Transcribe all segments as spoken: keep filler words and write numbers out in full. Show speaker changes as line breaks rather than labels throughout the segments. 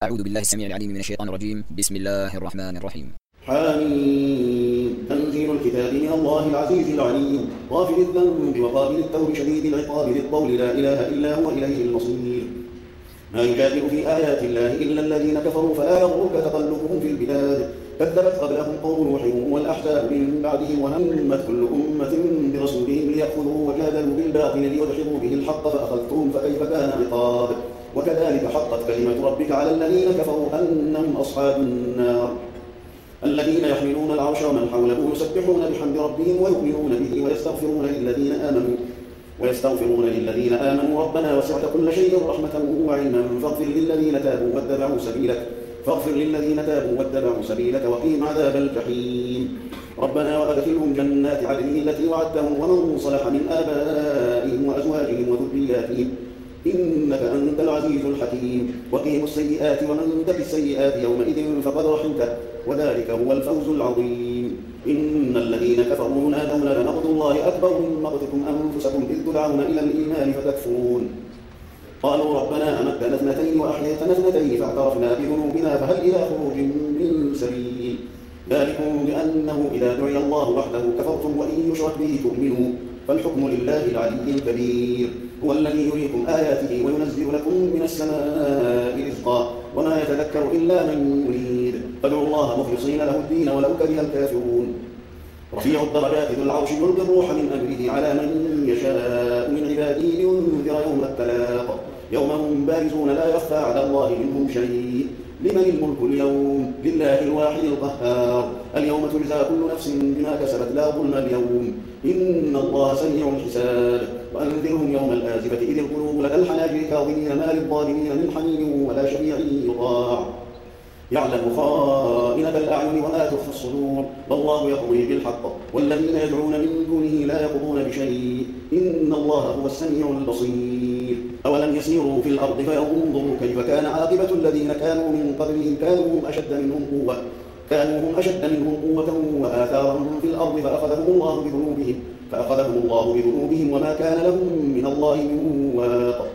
أعوذ بالله السميع العليم من الشيطان الرجيم. بسم الله الرحمن الرحيم.
حميم. تنزيل الكتاب من الله العزيز العليم غافل الذنب وقابل التوب شديد العقاب ذي الطول لا إله إلا هو إليه المصير. ما يجادل في آيات الله إلا الذين كفروا فلا يغرك تقلبهم في البلاد. كذبت قبلهم قوم نوح والأحزاب من بعدهم وهمت كل أمة برسولهم ليأخذوا وجادلوا بالباطل ليدحضوا به الحق فأخذتهم فكيف كان عقاب. وكذلك حقت كلمة ربك على الذين كفروا أنهم أصحاب النار. الذين يحملون العرش ومن حوله يسبحون بحمد ربهم ويؤمنون به ويستغفرون للذين آمنوا ويستغفرون للذين آمنوا ربنا وسعت كل شيء رحمة وعلما فاغفر للذين تابوا واتبعوا سبيلك فاغفر للذين تابوا واتبعوا سبيلك وقهم عذاب الجحيم. ربنا وأدخلهم جنات عدن التي وعدتهم ومن صلح من آبائهم وأزواجهم وذرياتهم إنك أنت العزيز الحكيم. وقهم السيئات ومن تك السيئات يومئذ فقد رحمته وذلك هو الفوز العظيم. إن الذين كفروا ينادون لمقت الله أكبر من مقتكم أنفسكم إذ تدعون إلى الإيمان فتكفرون. قالوا ربنا أمتنا اثنتين وأحييتنا اثنتين فاعترفنا بذنوبنا فهل إلى خروج من سبيل. ذلكم بأنه إذا دعي الله وحده كفرتم وإن يشرك به تؤمنوا فالحكم لله العلي الكبير. هو الذي يريكم آياته وينزل لكم من السماء رزقا وما يتذكر إلا من يريد فادعوا الله مخلصين له الدين ولو كره الكافرون. رفيع الدرجات ذو العرش يلقي الروح من أمره على من يشاء من عباده لينذر يوم التلاق يوم هم بارزون لا يخفى على الله منهم شيء. لمن الملك اليوم لله الواحد القهار. اليوم تجزى كل نفس بما كسبت لا ظلم اليوم إن الله سريع الحساب. وأنذرهم يوم الآزفة إذ القلوب لدى الحناجر كاظمين ما للظالمين من حميم ولا شفيع يطاع يعلم خائنة الأعين وما تخفي الصدور والله يقضي بالحق والذين يدعون من دونه لا يقضون بشيء إن الله هو السميع البصير. أولم يسيروا في الأرض فينظروا كيف كان عاقبة الذين كانوا من قبلهم كانوا هم أشد منهم قوة كانوا هم أشد منهم قوة وآثارا في الأرض فأخذهم الله بذنوبهم فأخذهم الله بذنوبهم وما كان لهم من الله من واق.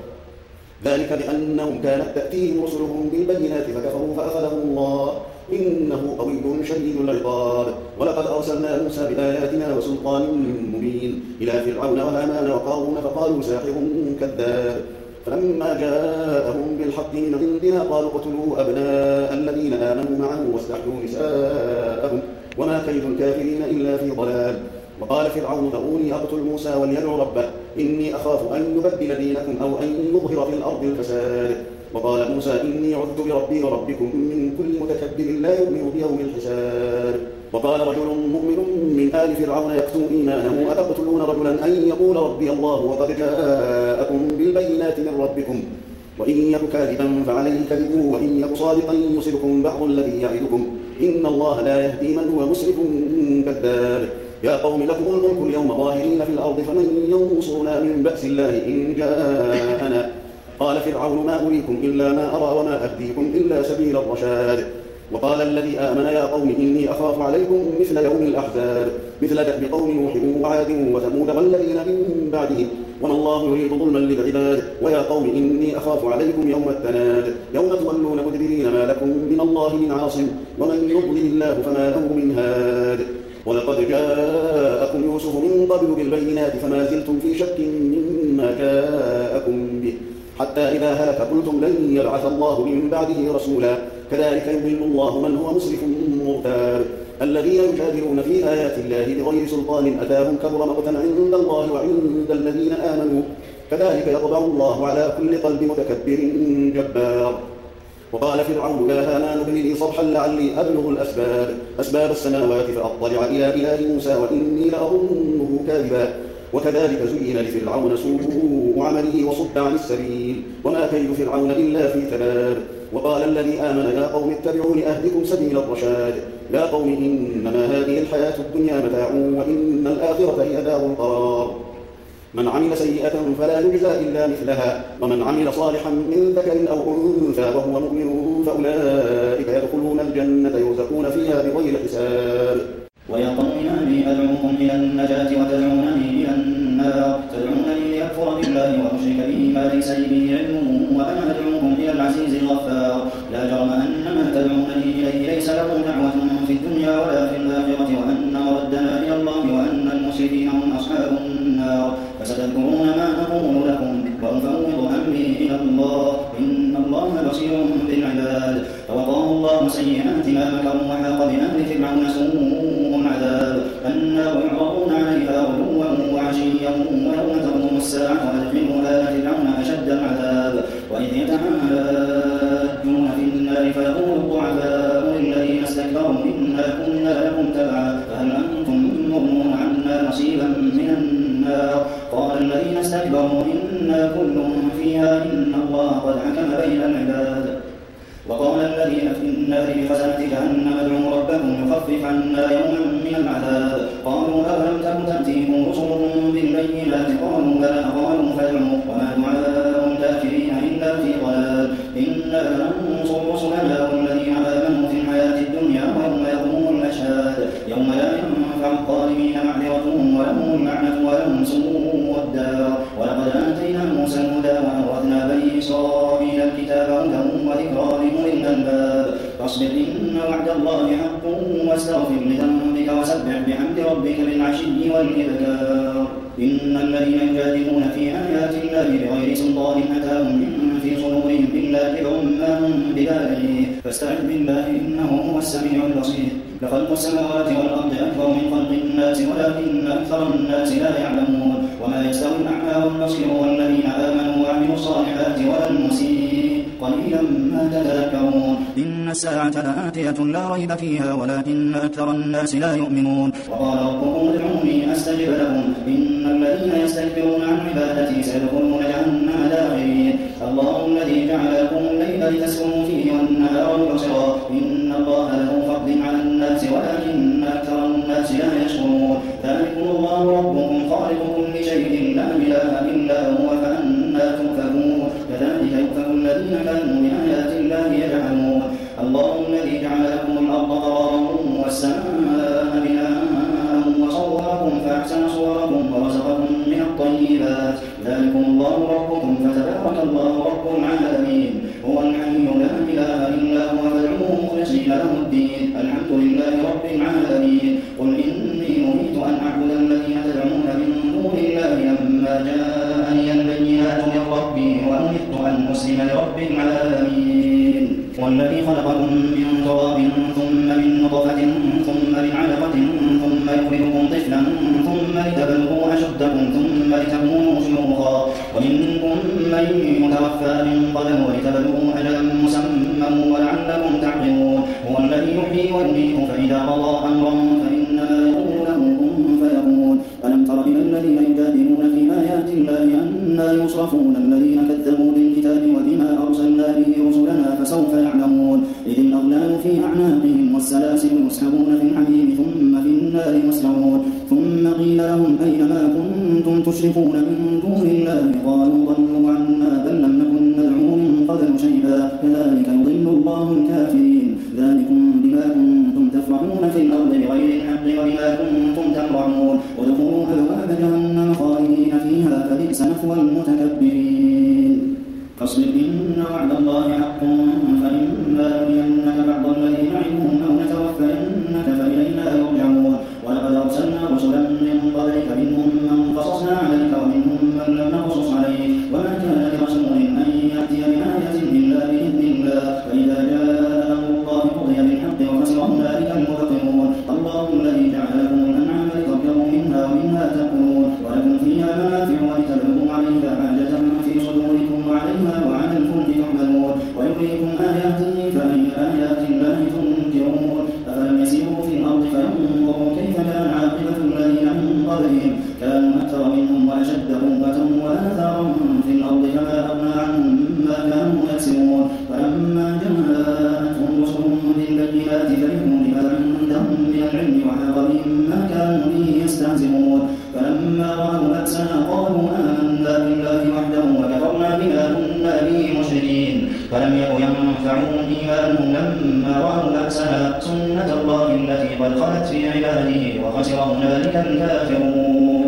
ذلك بأنهم كانت تأتيهم رسلهم بالبينات فكفروا فأخذهم الله إنه قوي شديد العقاب. ولقد أرسلنا موسى بآياتنا وسلطان مبين إلى فرعون وهامان وقارون فقالوا ساحر كذاب فلما جاءهم بالحق من عندنا قالوا اقتلوا أبناء الذين آمنوا معه واستحيوا نساءهم وما كيد الكافرين إلا في ضلال. وقال فرعون ذروني أقتل موسى وليدع ربه إني أخاف أن يبدل دينكم أو أن يظهر في الأرض الفساد. وقال موسى إني عذت بربي وربكم من كل متكبر لا يؤمن بيوم الحساب. وقال رجل مؤمن من آل فرعون يكتم إيمانه أتقتلون رجلا أن يقول ربي الله وقد جاءكم بالبينات من ربكم وإن يك كاذبا فعليه كذبه وإن يك صادقا يصبكم بعض الذي يعدكم إن الله لا يهدي من هو مسرف كذاب. يا قوم لكم الملك اليوم ظاهرين في الأرض فمن ينصرنا من بأس الله إن جاءنا. قال فرعون ما أريكم إلا ما أرى وما أهديكم إلا سبيل الرشاد. وقال الذي آمن يا قوم إني أخاف عليكم مثل يوم الأحزاب مثل دأب قوم نوح وعاد وثمود والذين من بعدهم وما الله يريد ظلما للعباد. ويا قوم إني أخاف عليكم يوم التناد يوم تولون مدبرين ما لكم من الله من عاصم ومن يضلل الله فما له من هاد. ولقد جاءكم يوسف من قبل بالبينات فما زلتم في شك مما جاءكم به حتى إذا هلك قلتم لن يبعث الله من بعده رسولا كذلك يضل الله من هو مسرف مرتاب. الذين يجادلون في آيات الله بغير سلطان أتاهم كبر مقتا عند الله وعند الذين آمنوا كذلك يطبع الله على كل قلب متكبر جبار. وقال فرعون يا هامان ابن لي صرحا لعلي أبلغ الأسباب أسباب السماوات فأطلع إلى إله موسى وإني لأظنه كاذبا. وكذلك زين لفرعون سوء عمله وصد عن السبيل وما كيد فرعون إلا في تباب. وقال الذي آمن يا قوم اتبعون أهدكم سبيل الرشاد. يا قوم إنما هذه الحياة الدنيا متاع وإن الآخرة هي دار القرار. من عمل سيئة فلا يجزى إلا مثلها ومن عمل صالحا من ذكر أو أنثى وهو مؤمن فأولئك يدخلون الجنة يرزقون فيها بغير حساب.
ويا قوم إني أدعوكم إلى النجاة وتدعونني إلى النار تدعونني لأكفر بالله وأشرك به ما ليس لي به علم وأنا أدعوكم إلى العزيز الغفار لا جرم المسرفين هم أصحاب النار. فستذكرون ما أقول لكم وأفوض أمري إلى الله إن الله بصير بالعباد. فوقاه الله سيئات ما مكروا وحاق بآل فرعون سوء العذاب النار يعرضون عليها غدوا وعشيا ويوم تقوم الساعة وأدخلوا آل فرعون أشد العذاب. وإذ يتحاجون في النار فيقول الضعفاء للذين استكبروا إنا كنا لكم تبعا فهل أنتم مغنون عنا نصيبا من النار. قال الذين استكبروا إنا كل فيها إن الله قد حكم بين العباد. وقال الذين في النار بخزنة جهنم ادعوا ربكم يخفف عنا يوما من العذاب. قالوا أولم تكن تأتيكم رسلهم بالبينات قالوا بلى قالوا فادعوا وما دعاء الكافرين إلا في ضلال. إنا لننصر رسلنا والذين آمنوا في الحياة الدنيا ويوم يقوم الأشهاد يوم لا ينفع الظالمين معذرتهم ولهم اللعنة ولهم سوء الدار. ولقد آتينا موسى الهدى وأورثنا بني إسرائيل الكتاب هدى وذكرى لأولي الألباب. فاصبر إن وعد الله حق واستغفر لذنبك وسبح بحمد ربك بالعشي والإبكار. إن الذين يجادلون في آيات الله بغير سلطان أتاهم إن في صدورهم إلا كبر ما هم ببالغيه فاستعذ بالله إنه هو السميع البصير. لخلق السماوات والأرض أكبر من خلق الناس ولكن أكثر الناس لا يعلمون. وما يستوي الأعمى والبصير والذين آمنوا وعملوا الصالحات ولا المسيء قليلا ما تذكرون. إن الساعة آتية لا ريب فيها ولكن أكثر الناس لا يؤمنون. وقال ربكم ادعوني أستجب لكم إن الذين يستكبرون عن عبادتي سيدخلون جهنم داخرين. الله الذي جعل لكم الليل لتسكنوا فيه والنهار مبصرا إن الله له فضل على الناس ولكن أكثر الناس لا يشكرون. ذلكم الله ربكم خالق كل شيء لا إله إلا هو فأنى تؤفكون. كذلك يؤفك الذين كانوا بآيات الله يجحدون. الله الذي جعل لكم الأرض قرارا والسماء بناء وصوركم فأحسن صوركم ورزقكم من الطيبات ذلكم الله ربكم فتبارك الله رب العالمين. هو الحي لا إله إلا هو فادعوه مخلصين له الدين الحمد لله رب العالمين. قل إني نهيت أن أعبد الذين تدعون من دون الله لما جاءني البينات من ربي وأمرت أن أسلم لرب العالمين. والذي خلقكم من تراب ثم من نطفة ثم من علقة ثم يخرجكم طفلا ثم لتبلغوا أشدكم ثم لتكونوا شيوخا ومنكم من يتوفى من قبل ولتبلغوا أجلا مسمى ولعلكم تعقلون. هو الذي يحيي ويميت فإذا قضى أمرا فإنما يقول له كن فيكون. ألم تر إلى الذين يجادلون في آيات الله أنى يصرفون الذين كذبوا بالكتاب وبما أرسلنا به رسلنا فسوف يعلمون. إذ الأغلال في أعناقهم والسلاسل يسحبون في الحميم ثم في النار يسعرون. ثم قيل لهم أين ما كنتم تشركون من دون الله قالوا ضلوا عنا بل لم نكن ندعو من قبل شيئا كذلك يضل الله الكافرين. ذلكم بما كنتم تفرحون في الأرض بغير الحق وبما كنتم تمرحون. ودخلوا أبواب جهنم خالدين فيها فبئس مثوى المتكبرين. فاصبر إن وعد الله حق فإما نرينك بعض الذي نعدهم أو نتوفينك فإلينا يرجعون. ولقد أرسلنا رسلا من قبلك منهم من قصصنا عليك ومنهم من لم نقصص عليك وما كان لرسول أن يأتي بآية إلا بإذن الله فإذا جاء أمر الله قضي بالحق وخسر هنالك المبطلون. الله الذي جعل لكم الأنعام لتركبوا منها ومنها تأكلون ولكم فيها منافع ولتبلغوا عليها حاجة في صدوركم وعليها وعلى الفلك تحملون ويريكم آياته فأي آيات الله تنكرون. أفلم يسيروا في الأرض فينظروا كيف كان عاقبة الذين من قبلهم كانوا أكثر منهم وأشد قوة وآثارا في الأرض فما أغنى عنهم ما كانوا يكسبون. فلما جاءتهم رسلهم بالبينات فرحوا بما عندهم من العلم وحاق بهم ما كانوا به يستهزئون. فلما رأوا بأسنا قالوا آمنا بالله وحده وكفرنا بما كنا به مشركين. فلم يك ينفعهم إيمانهم لما رأوا بأسنا سنة الله التي قد خلت في عباده وخسر هنالك الكافرون.